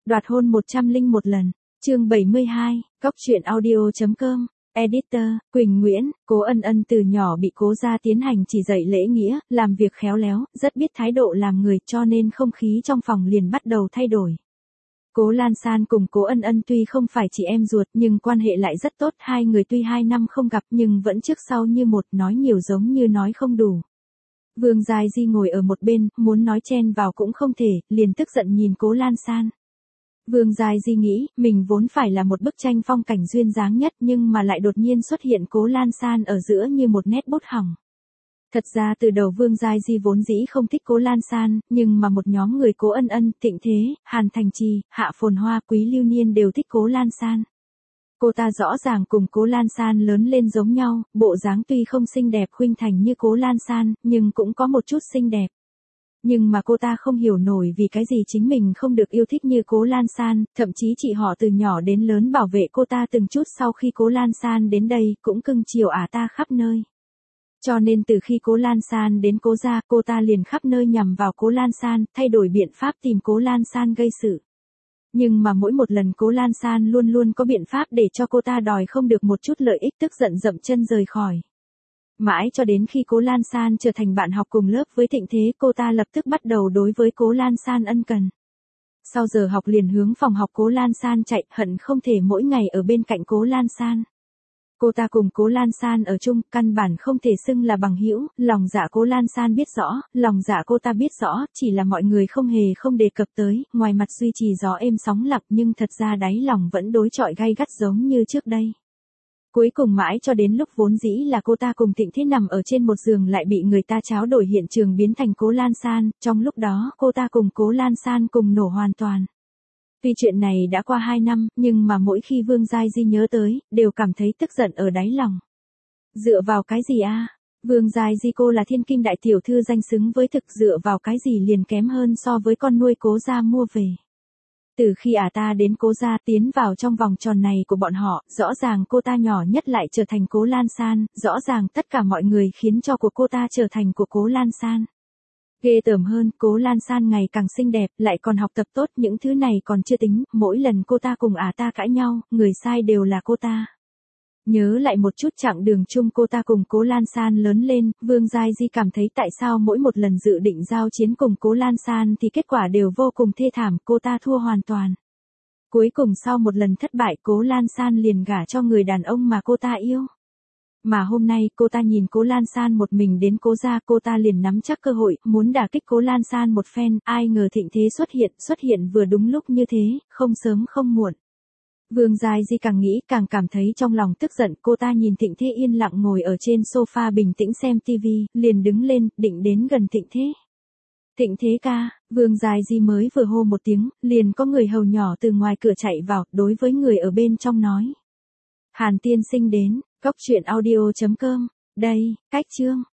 Đoạt hôn 101 lần. Chương 72, Cóc truyện audio.com. Editor, Quỳnh Nguyễn. Cố Ân Ân từ nhỏ bị Cố gia tiến hành chỉ dạy lễ nghĩa, làm việc khéo léo, rất biết thái độ làm người, cho nên không khí trong phòng liền bắt đầu thay đổi. Cố Lan San cùng Cố Ân Ân tuy không phải chị em ruột nhưng quan hệ lại rất tốt, hai người tuy 2 năm không gặp nhưng vẫn trước sau như một, nói nhiều giống như nói không đủ. Vương Giai Di ngồi ở một bên, muốn nói chen vào cũng không thể, liền tức giận nhìn Cố Lan San. Vương Giai Di nghĩ, mình vốn phải là một bức tranh phong cảnh duyên dáng nhất nhưng mà lại đột nhiên xuất hiện Cố Lan San ở giữa như một nét bút hỏng. Thật ra từ đầu Vương Giai Di vốn dĩ không thích Cố Lan San, nhưng mà một nhóm người Cố Ân Ân, Thịnh Thế, Hàn Thành Trì, Hạ Phồn Hoa, Quý Lưu Niên đều thích Cố Lan San. Cô ta rõ ràng cùng Cố Lan San lớn lên giống nhau, bộ dáng tuy không xinh đẹp khuynh thành như Cố Lan San, nhưng cũng có một chút xinh đẹp. Nhưng mà cô ta không hiểu nổi vì cái gì chính mình không được yêu thích như Cố Lan San, thậm chí chị họ từ nhỏ đến lớn bảo vệ cô ta từng chút, sau khi Cố Lan San đến đây cũng cưng chiều ta khắp nơi. Cho nên từ khi Cố Lan San đến Cố gia, cô ta liền khắp nơi nhằm vào Cố Lan San, thay đổi biện pháp tìm Cố Lan San gây sự. Nhưng mà mỗi một lần Cố Lan San luôn luôn có biện pháp để cho cô ta đòi không được một chút lợi ích, tức giận dậm chân rời khỏi. Mãi cho đến khi Cố Lan San trở thành bạn học cùng lớp với Thịnh Thế, cô ta lập tức bắt đầu đối với Cố Lan San ân cần. Sau giờ học liền hướng phòng học Cố Lan San chạy, hận không thể mỗi ngày ở bên cạnh Cố Lan San. Cô ta cùng Cố Lan San ở chung, căn bản không thể xưng là bằng hữu, lòng dạ Cố Lan San biết rõ, lòng dạ cô ta biết rõ, chỉ là mọi người không đề cập tới, ngoài mặt duy trì gió êm sóng lặng nhưng thật ra đáy lòng vẫn đối chọi gay gắt giống như trước đây. Cuối cùng mãi cho đến lúc vốn dĩ là cô ta cùng Thịnh Thế nằm ở trên một giường lại bị người ta tráo đổi hiện trường biến thành Cố Lan San, trong lúc đó cô ta cùng Cố Lan San cùng nổ hoàn toàn. Tuy chuyện này đã qua 2 năm, nhưng mà mỗi khi Vương Giai Di nhớ tới, đều cảm thấy tức giận ở đáy lòng. Dựa vào cái gì a? Vương Giai Di cô là thiên kinh đại tiểu thư danh xứng với thực, dựa vào cái gì liền kém hơn so với con nuôi Cố gia mua về. Từ khi ta đến Cố gia tiến vào trong vòng tròn này của bọn họ, rõ ràng cô ta nhỏ nhất lại trở thành Cố Lan San, rõ ràng tất cả mọi người khiến cho của cô ta trở thành của Cố Lan San. Ghê tởm hơn, Cố Lan San ngày càng xinh đẹp, lại còn học tập tốt, những thứ này còn chưa tính, mỗi lần cô ta cùng ta cãi nhau, người sai đều là cô ta. Nhớ lại một chút chặng đường chung cô ta cùng Cố Lan San lớn lên, Vương Giai Di cảm thấy tại sao mỗi một lần dự định giao chiến cùng Cố Lan San thì kết quả đều vô cùng thê thảm, cô ta thua hoàn toàn. Cuối cùng sau một lần thất bại, Cố Lan San liền gả cho người đàn ông mà cô ta yêu. Mà hôm nay cô ta nhìn Cố Lan San một mình đến Cố gia, cô ta liền nắm chắc cơ hội, muốn đả kích Cố Lan San một phen, ai ngờ Thịnh Thế xuất hiện vừa đúng lúc như thế, không sớm không muộn. Vương Giai Di càng nghĩ càng cảm thấy trong lòng tức giận, cô ta nhìn Thịnh Thế yên lặng ngồi ở trên sofa bình tĩnh xem tivi, liền đứng lên, định đến gần Thịnh Thế. Thịnh Thế ca, Vương Giai Di mới vừa hô một tiếng, liền có người hầu nhỏ từ ngoài cửa chạy vào, đối với người ở bên trong nói. Hàn tiên sinh đến, Cóc truyện audio.com, đây, cách chương.